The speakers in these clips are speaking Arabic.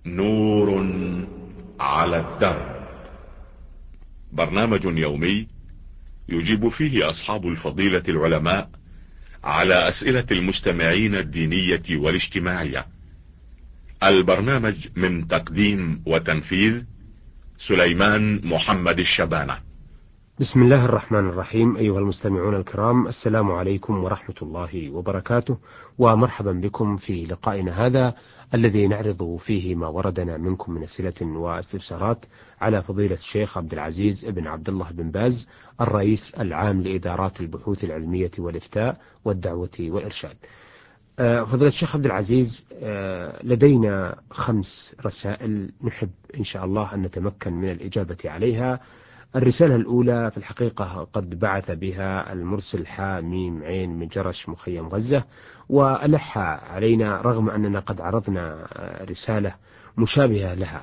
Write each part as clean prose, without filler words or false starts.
نور على الدرب، برنامج يومي يجيب فيه أصحاب الفضيلة العلماء على أسئلة المستمعين الدينية والاجتماعية. البرنامج من تقديم وتنفيذ سليمان محمد الشبانة. بسم الله الرحمن الرحيم. أيها المستمعون الكرام، السلام عليكم ورحمة الله وبركاته، ومرحبا بكم في لقائنا هذا الذي نعرض فيه ما وردنا منكم من أسئلة واستفسارات على فضيلة الشيخ عبد العزيز بن عبد الله بن باز، الرئيس العام لإدارات البحوث العلمية والإفتاء والدعوة والإرشاد. فضيلة الشيخ عبد العزيز، لدينا 5 رسائل نحب إن شاء الله أن نتمكن من الإجابة عليها. الرسالة الأولى في الحقيقة قد بعث بها المرسل حاميم عين من جرش مخيم غزة، وألح علينا رغم أننا قد عرضنا رسالة مشابهة لها،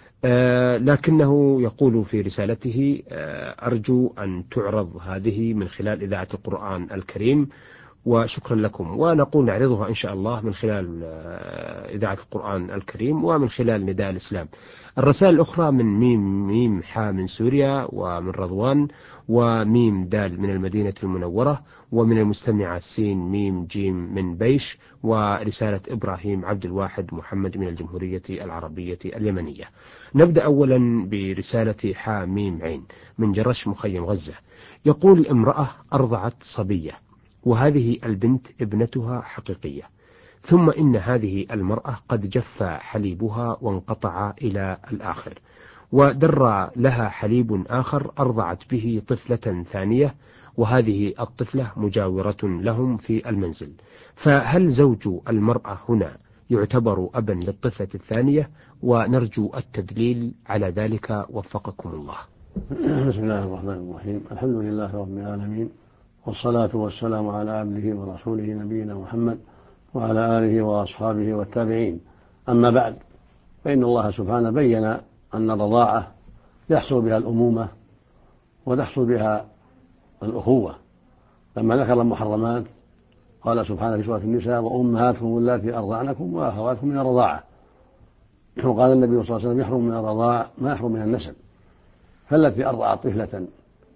لكنه يقول في رسالته: أرجو أن تعرض هذه من خلال إذاعة القرآن الكريم، وشكرا لكم. ونقول نعرضها إن شاء الله من خلال إذاعة القرآن الكريم ومن خلال نداء الإسلام. الرسائل الأخرى من ميم حا من سوريا، ومن رضوان، وميم دال من المدينة المنورة، ومن المستمعة سين ميم جيم من بيش، ورسالة إبراهيم عبد الواحد محمد من الجمهورية العربية اليمنية. نبدأ أولا برسالة حا ميم عين من جرش مخيم غزة. يقول: امرأة أرضعت صبية، وهذه البنت ابنتها حقيقية، ثم إن هذه المرأة قد جف حليبها وانقطع إلى الآخر، ودر لها حليب آخر أرضعت به طفلة ثانية، وهذه الطفلة مجاورة لهم في المنزل، فهل زوج المرأة هنا يعتبر أبا للطفلة الثانية؟ ونرجو التدليل على ذلك، وفقكم الله. بسم الله الرحمن الرحيم. الحمد لله رب العالمين، والصلاة والسلام على عبده ورسوله نبينا محمد وعلى آله وأصحابه والتابعين. أما بعد، فإن الله سبحانه بين أن الرضاعة يحصل بها الأمومة وتحصل بها الأخوة. لما ذكر المحرمات قال سبحانه في سورة النساء: وأمهاتكم اللاتي أرضعنكم وأخواتكم من الرضاعة. وقال النبي صلى الله عليه وسلم: يحرم من الرضاعة ما يحرم من النسب. فالتي أرضعت طفلة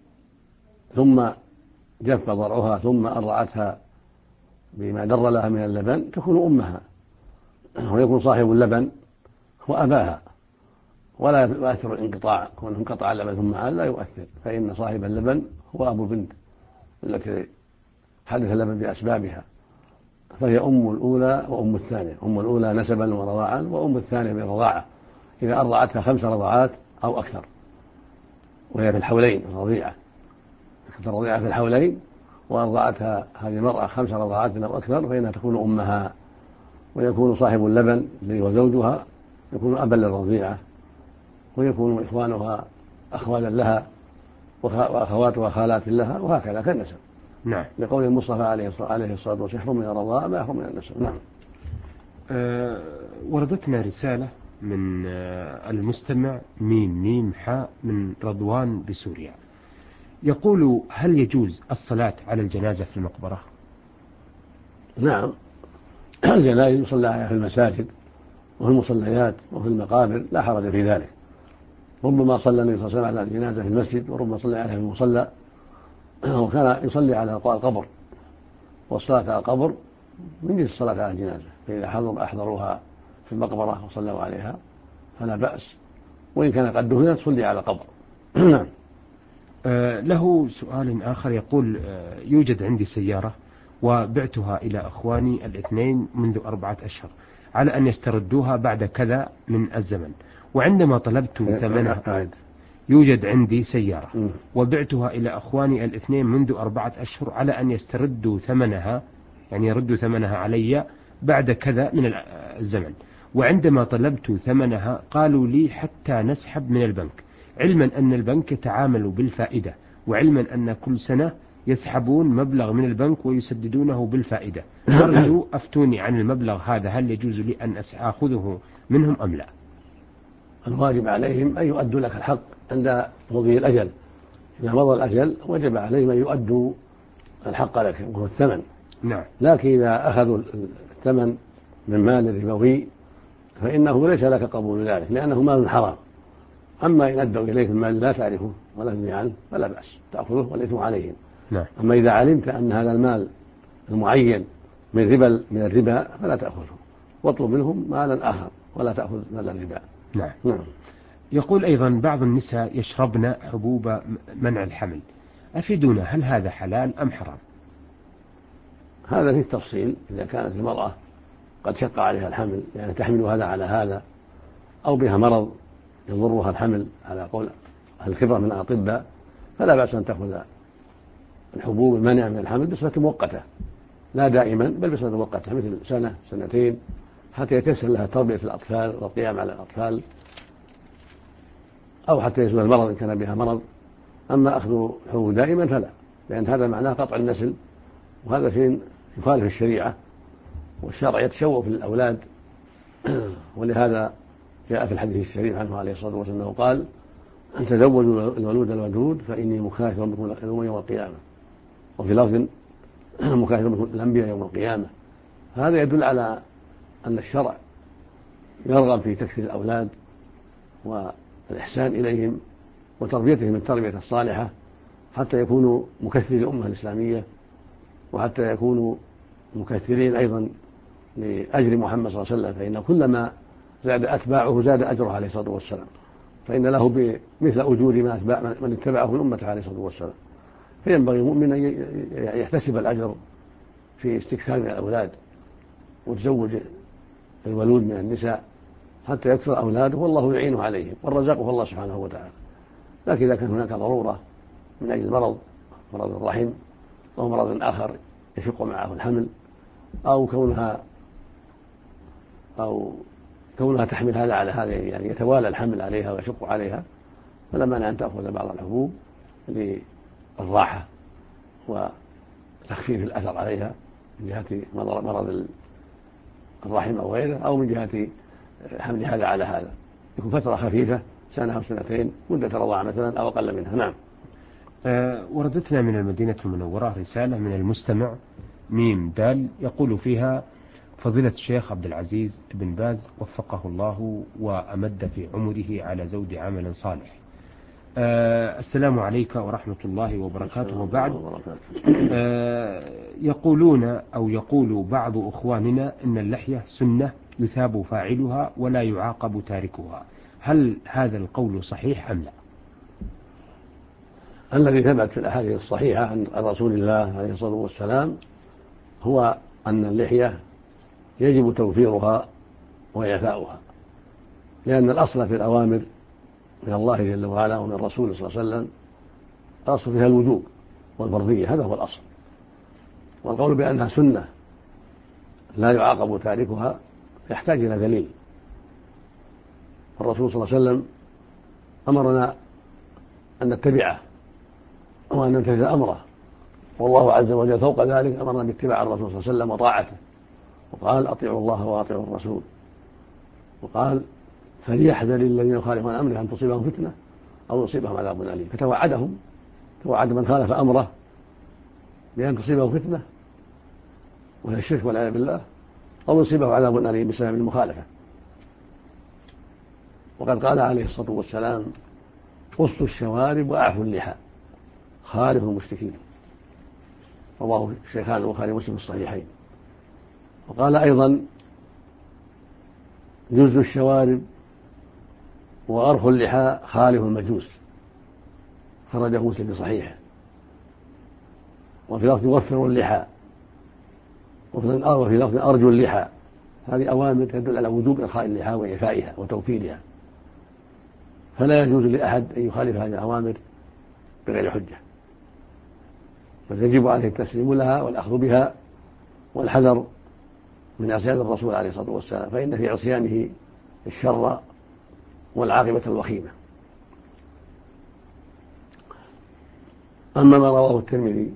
ثم جف ضرعها ثم أرضعتها بما در لها من اللبن تكون أمها، ويكون صاحب اللبن هو أباها، ولا يؤثر الانقطاع، كونه انقطع اللبن ثم عاد لا يؤثر، فإن صاحب اللبن هو أبو البنت التي حدث اللبن بأسبابها، فهي أم الأولى وأم الثانية، أم الأولى نسبا ورضاعا، وأم الثانية برضاعة إذا أرضعتها 5 رضعات أو أكثر، وهي في الحولين الرضيعة، الرضيعة في الحولين، وأرضعتها هذه المرأة 5 رضعات أو أكثر، فإنها تكون أمها، ويكون صاحب اللبن الذي هو زوجها يكون أبا للرضيعة، ويكون إخوانها أخوالا لها، وأخواتها خالات لها، وهكذا كالنسب. نعم. لقول المصطفى عليه الصلاة والسلام: يحرم من الرضاعة ما يحرم من النسب. نعم. وردتنا رسالة من المستمع ميم حاء من رضوان بسوريا. يقول: هل يجوز الصلاة على الجنازة في المقبرة؟ نعم، الجنائز يصلى عليها في المساجد وفي المصليات وفي المقابر، لا حرج في ذلك. ربما صلى النبي صلى الله عليه وسلم على الجنازة في المسجد، وربما صلى عليها في المصلى، وكان يصلي على القبر، والصلاة على القبر من جنس الصلاة على الجنازة، فإذا أحضروها في المقبرة وصلوا عليها فلا بأس، وإن كان قد دفنت صلي على القبر. له سؤال آخر. يقول: يوجد عندي سيارة وبعتها إلى أخواني الاثنين منذ 4 أشهر على أن يستردوها بعد كذا من الزمن، وعندما طلبت ثمنها. يوجد عندي سيارة وبعتها إلى أخواني الاثنين منذ 4 أشهر على أن يستردوا ثمنها، يعني يردوا ثمنها علي بعد كذا من الزمن، وعندما طلبت ثمنها قالوا لي حتى نسحب من البنك، علما أن البنك يتعامل بالفائدة، وعلما أن كل سنة يسحبون مبلغ من البنك ويسددونه بالفائدة. أرجو أفتوني عن المبلغ هذا، هل يجوز لي أن أخذه منهم أم لا؟ الواجب عليهم أن يؤدوا لك الحق عند مضي الأجل. إذا مضى الأجل وجب عليهم أن يؤدوا الحق لك وهو الثمن. نعم. لكن إذا أخذوا الثمن من مال ربوي فإنه ليس لك قبول ذلك لأنه مال حرام. أما إن أدوا إليك المال لا تعرفه ولا تدري عنه فلا بأس تأخذه والإثم عليهم. أما إذا علمت أن هذا المال المعين من الربا فلا تأخذه، واطلب منهم مالا آخر ولا تأخذ مال الربا. نعم. يقول أيضا بعض النساء يشربن حبوب منع الحمل، أفيدونا هل هذا حلال أم حرام؟ هذا فيه تفصيل. إذا كانت المرأة قد شق عليها الحمل يعني تحمل هذا على هذا، أو بها مرض يضرها الحمل على قول الخبرة من الأطباء، فلا بأس أن تأخذ الحبوب المانعة من الحمل بصفة مؤقتة، لا دائما بل بصفة مؤقتة مثل سنة سنتين حتى يتيسر لها تربية الأطفال والقيام على الأطفال، أو حتى يزول المرض إن كان بها مرض. أما أخذ الحبوب دائما فلا، لأن هذا معناه قطع النسل، وهذا شيء يخالف الشريعة، والشرع يتشوف للأولاد. ولهذا جاء في الحديث الشريف عنه عليه الصلاة والسلام قال: أن تزوجوا الولود الودود فإني مكاثر بكم يوم القيامة، وفي لفظ مكاثر بكم الأنبياء يوم القيامة. هذا يدل على أن الشرع يرغب في تكثير الأولاد والإحسان إليهم وتربيتهم التربية الصالحة حتى يكونوا مكثري الأمة الإسلامية، وحتى يكونوا مكثرين أيضا لأجر محمد صلى الله عليه وسلم، فإن كلما زاد أتباعه زاد أجره عليه الصلاة والسلام، فإن له مثل أجور من اتبعه من أمته عليه الصلاة والسلام. فينبغي المؤمن أن يحتسب الأجر في استكثار من الأولاد وتزوج الولود من النساء حتى يكثر أولاده، والله يعينه عليهم، والرزاق هو الله سبحانه وتعالى. لكن إذا كان هناك ضرورة من أجل مرض الرحم أو مرض آخر يشق معه الحمل، أو كونها تحمل هذا على هذا، يعني يتوالى الحمل عليها ويشق عليها، فلا مانع أن تأخذ بعض الحبوب للراحة وتخفيف الأثر عليها من جهة مرض الرحم أو غيره، أو من جهة حمل هذا على هذا، يكون فترة خفيفة سنة أو سنتين مدة رضاعة مثلا أو أقل منها. نعم. وردتنا من المدينة المنورة رسالة من المستمع ميم دال يقول فيها: فضيلة الشيخ عبد العزيز بن باز وفقه الله وأمد في عمره على زود عمل صالح. السلام عليك ورحمة الله وبركاته. وبعد، يقولون أو يقول بعض أخواننا إن اللحية سنة يثاب فاعلها ولا يعاقب تاركها، هل هذا القول صحيح أم لا؟ الذي ثبت في الأحاديث الصحيحة عن رسول الله عليه الصلاة والسلام هو أن اللحية يجب توفيرها وإعفاؤها، لأن الأصل في الأوامر من الله جل وعلا ومن رسوله صلى الله عليه وسلم الأصل فيها الوجوب والفرضية، هذا هو الأصل. والقول بأنها سنة لا يعاقب تاركها يحتاج إلى دليل. الرسول صلى الله عليه وسلم أمرنا أن نتبعه وأن نمتثل أمره، والله عز وجل فوق ذلك أمرنا باتباع الرسول صلى الله عليه وسلم وطاعته، وقال: أطيعوا الله وأطيعوا الرسول، وقال: فليحذر الذين يخالفون عن أمره أن تصيبهم فتنة أو يصيبهم عذاب أليم. توعد من خالف أمره بأن تصيبه فتنة وهي الشرك والعياذ بالله، أو يصيبه عذاب أليم بسبب المخالفة. وقد قال عليه الصلاة والسلام: قصوا الشوارب وأعفوا اللحى خالف المشركين، رواه الشيخان البخاري ومسلم في الصحيحين. وقال أيضا: جز الشوارب وأرخ اللحى خالف المجوس، خرجه مسلم في صحيحه. وفي لفظ: وفروا اللحى، وفي لفظ: أرجوا اللحى. هذه أوامر تدل على وجوب إرخاء اللحى وإعفائها وتوفيرها، فلا يجوز لأحد أن يخالف هذه الأوامر بغير حجة، بل يجب عليه التسليم لها والأخذ بها والحذر من عصيان الرسول عليه الصلاة والسلام، فإن في عصيانه الشر والعاقبة الوخيمة. أما ما رواه الترمذي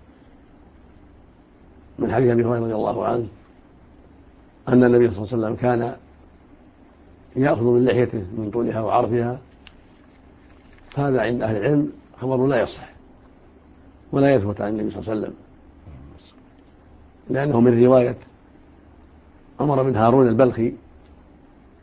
من حديث أبي هريرة رضي الله عنه أن النبي صلى الله عليه وسلم كان يأخذ من لحيته من طولها وعرضها، هذا عند أهل العلم خبر لا يصح ولا يثبت عن النبي صلى الله عليه وسلم، لأنه من رواية عمر بن هارون البلخي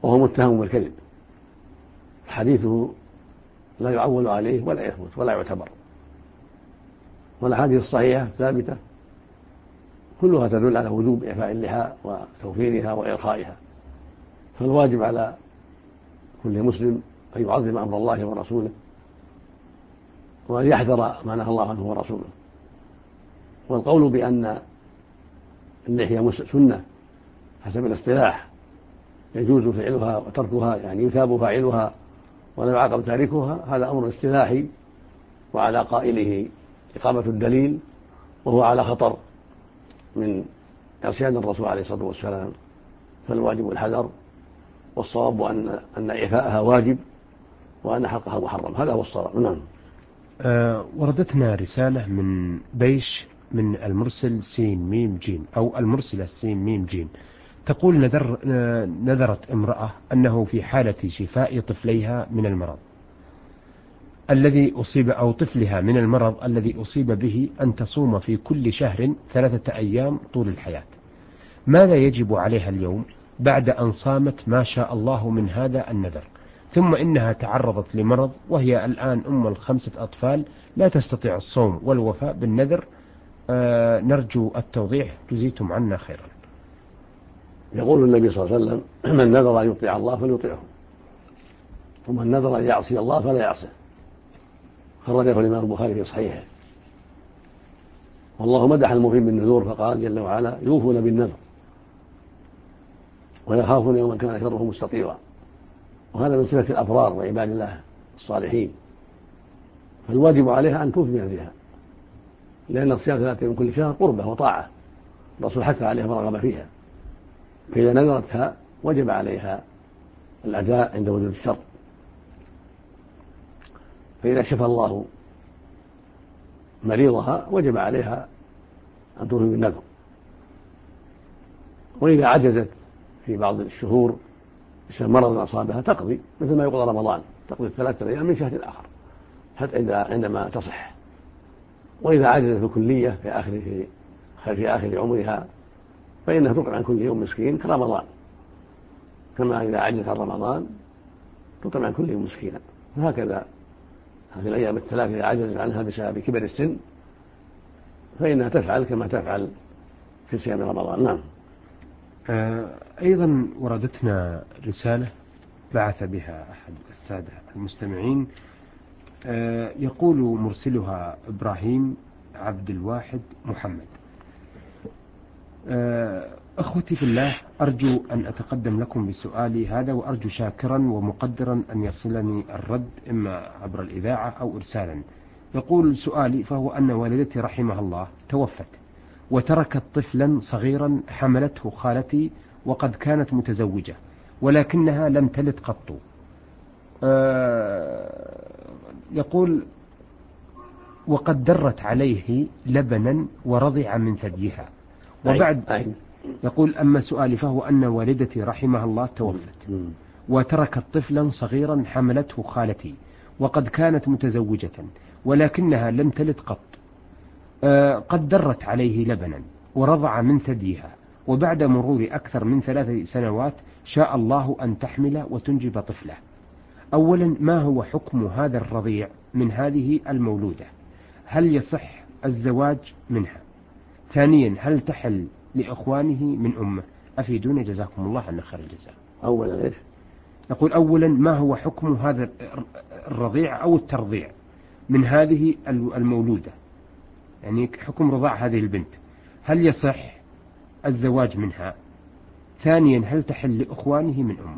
وهو متهم بالكذب، حديثه لا يعول عليه ولا يثبت ولا يعتبر. والأحاديث الصحيحة ثابتة كلها تدل على وجوب إعفاء اللحى وتوفيرها وإرخائها. فالواجب على كل مسلم أن يعظم أمر الله ورسوله، وأن يحذر ما نهى الله عنه ورسوله. والقول بأن اللحية سنة حسب الاصطلاح يجوز فعلها وتركها، يعني يثاب فاعلها ولا يعاقب تاركها، هذا أمر اصطلاحي، وعلى قائله إقامة الدليل، وهو على خطر من عصيان الرسول عليه الصلاة والسلام. فالواجب الحذر، والصواب أن إعفاءها واجب وأن حلقها محرم. هذا هو الصواب. نعم. وردتنا رسالة من بيش من المرسل سين ميم جيم أو المرسلة سين ميم جيم، تقول نذرت امرأة أنه في حالة شفاء طفليها من المرض الذي أصيب أو طفلها من المرض الذي أصيب به أن تصوم في كل شهر 3 أيام طول الحياة. ماذا يجب عليها اليوم بعد أن صامت ما شاء الله من هذا النذر؟ ثم إنها تعرضت لمرض وهي الآن 5 أطفال لا تستطيع الصوم والوفاء بالنذر. نرجو التوضيح، جزيتم عنا خيرا. يقول النبي صلى الله عليه وسلم: من نذر أن يطيع الله فليطيعه، ومن نذر أن يعصي الله فلا يعصيه. خرجه الإمام البخاري في صحيحه. والله مدح الموفين بالنذور فقال جل وعلا: يوفون بالنذر ويخافون يوما كان شره مستطيرا. وهذا من صفة الأبرار وعباد الله الصالحين، فالواجب عليها أن توفي بنذرها، لأن الصيام 3 من كل شهر قربة وطاعة، الرسول حث عليها ورغب فيها. فإذا نذرتها وجب عليها الأداء عند وجود الشر. فإذا شفى الله مريضها وجب عليها أن توفي بالنذر. وإذا عجزت في بعض الشهور بسبب مرض أصابها تقضي مثل ما يقضى رمضان، تقضي 3 أيام من شهر آخر حتى عندما تصح. وإذا عجزت بكلية في آخر عمرها فإنها تطعم عن كل يوم مسكين كرمضان، كما إذا عجزت عن رمضان تطعم عن كل يوم مسكينا. وهكذا هذه الأيام 3 إذا عجزت عنها بسبب كبر السن فإنها تفعل كما تفعل في صيام رمضان. نعم. أيضا وردتنا رسالة بعث بها أحد السادة المستمعين، يقول مرسلها إبراهيم عبد الواحد محمد: أخوتي في الله، أرجو أن أتقدم لكم بسؤالي هذا، وأرجو شاكرا ومقدرا أن يصلني الرد إما عبر الإذاعة أو إرسالا. يقول سؤالي فهو أن والدتي رحمها الله توفت وتركت طفلا صغيرا حملته خالتي، وقد كانت متزوجة ولكنها لم تلد قط. يقول وقد درت عليه لبنا ورضع من ثديها. وبعد يقول أما سؤالي فهو أن والدتي رحمها الله توفت وتركت طفلا صغيرا حملته خالتي، وقد كانت متزوجة ولكنها لم تلد قط. قد درت عليه لبنا ورضع من ثديها، وبعد مرور أكثر من 3 سنوات شاء الله أن تحمل وتنجب طفله. أولا، ما هو حكم هذا الرضيع من هذه المولودة؟ هل يصح الزواج منها؟ ثانيا، هل تحل لإخوانه من أمه؟ أفيدونا جزاكم الله عنا خير الجزاء. أولا إيش؟ يقول أولا، ما هو حكم هذا الرضيع أو الترضيع من هذه المولودة، يعني حكم رضاع هذه البنت، هل يصح الزواج منها؟ ثانيا، هل تحل لإخوانه من أمه؟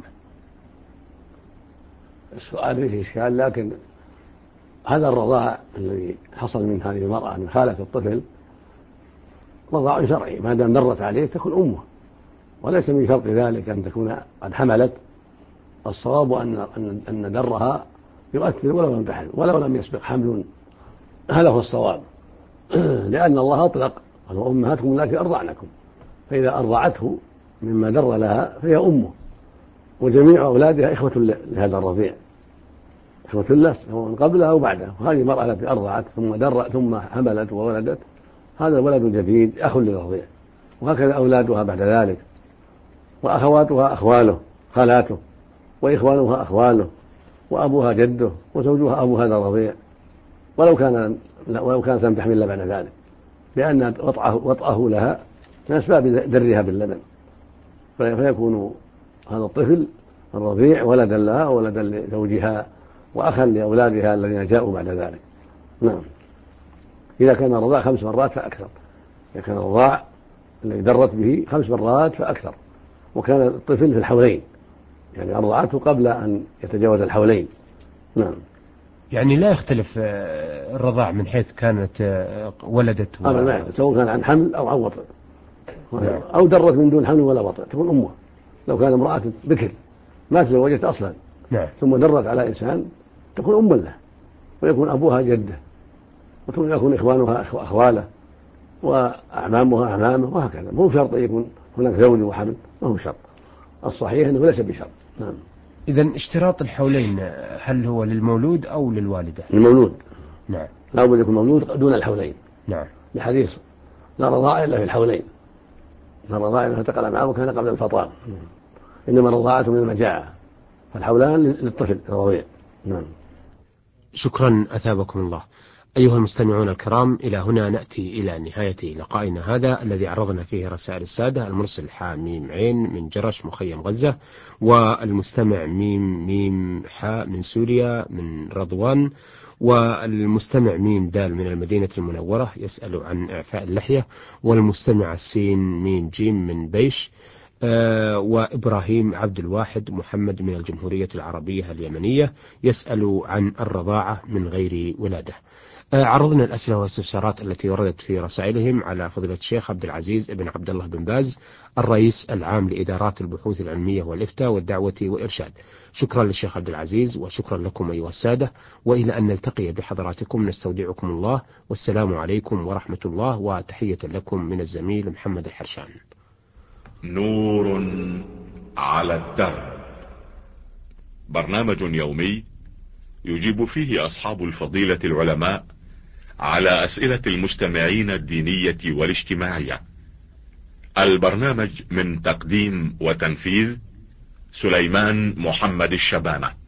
السؤال فيه إشكال، لكن هذا الرضاع الذي حصل من هذه المرأة من خالة الطفل رضاع شرعي، ما دام مرت عليه تكون أمه، وليس من شرط ذلك أن تكون قد حملت. الصواب أن درها يؤثر ولو لم تحمل ولو لم يسبق حمل، هذا هو الصواب. لأن الله أطلق: وأمهاتكم التي أرضعنكم، فإذا أرضعته مما در لها فهي أمه، وجميع أولادها إخوة لهذا الرضيع، إخوة له سواء قبلها أو بعدها. وهذه المرأة التي أرضعت ثم حملت وولدت، هذا الولد الجديد أخ للرضيع، وهكذا أولادها بعد ذلك، وأخواتها أخواله خالاته وإخوانها أخواله، وأبوها جده، وزوجها أبو هذا الرضيع، ولو كانت لم تحمل بعد ذلك، لأن وطأه لها من أسباب درها باللبن، فيكون هذا الطفل الرضيع ولدا لها وولدا لزوجها وأخا لأولادها الذين جاءوا بعد ذلك. نعم. إذا كان الرضاع 5 مرات فأكثر، إذا كان الرضاع الذي درت به 5 مرات فأكثر، وكان الطفل في الحولين، يعني أرضعته قبل أن يتجاوز الحولين. نعم. يعني لا يختلف الرضاع من حيث كانت ولدت سواء كان عن حمل أو عن وطء، أو درت من دون حمل ولا وطء تكون أمه. لو كان امرأة بكر ما تزوجت أصلا، نعم، ثم درت على إنسان تكون أما له، ويكون أبوها جده، ويكون إخوانها أخواله، وأعمامها أعمامه، وهكذا. مو شرط يكون هناك زوج وحمل، ما هو شرط، الصحيح أنه ليس بشرط. نعم. إذن اشتراط الحولين هل هو للمولود أو للوالدة؟ المولود. نعم. لا بد يكون مولود دون الحولين. نعم. لحديث لا رضاع إلا في الحولين، لا رضاع إلا فتق الأمعاء وكان قبل الفطام، إنما الرضاعة من المجاعة، فالحولان للطفل الرضيع. نعم. شكرا أثابكم الله. أيها المستمعون الكرام، إلى هنا نأتي إلى نهاية لقائنا هذا الذي عرضنا فيه رسائل السادة. المرسل حاميم عين من جرش مخيم غزة، والمستمع ميم ميم حاء من سوريا من رضوان، والمستمع ميم دال من المدينة المنورة يسأل عن إعفاء اللحية، والمستمع سين ميم جيم من بيش، وإبراهيم عبد الواحد محمد من الجمهورية العربية اليمنية يسأل عن الرضاعة من غير ولادة. عرضنا الأسئلة والاستفسارات التي وردت في رسائلهم على فضيلة الشيخ عبد العزيز بن عبد الله بن باز، الرئيس العام لإدارات البحوث العلمية والإفتاء والدعوة والإرشاد. شكرا للشيخ عبد العزيز، وشكرا لكم أيها السادة، وإلى أن نلتقي بحضراتكم نستودعكم الله، والسلام عليكم ورحمة الله، وتحية لكم من الزميل محمد الحرشان. نور على الدرب، برنامج يومي يجيب فيه أصحاب الفضيلة العلماء على أسئلة المستمعين الدينية والاجتماعية. البرنامج من تقديم وتنفيذ سليمان محمد الشبانة.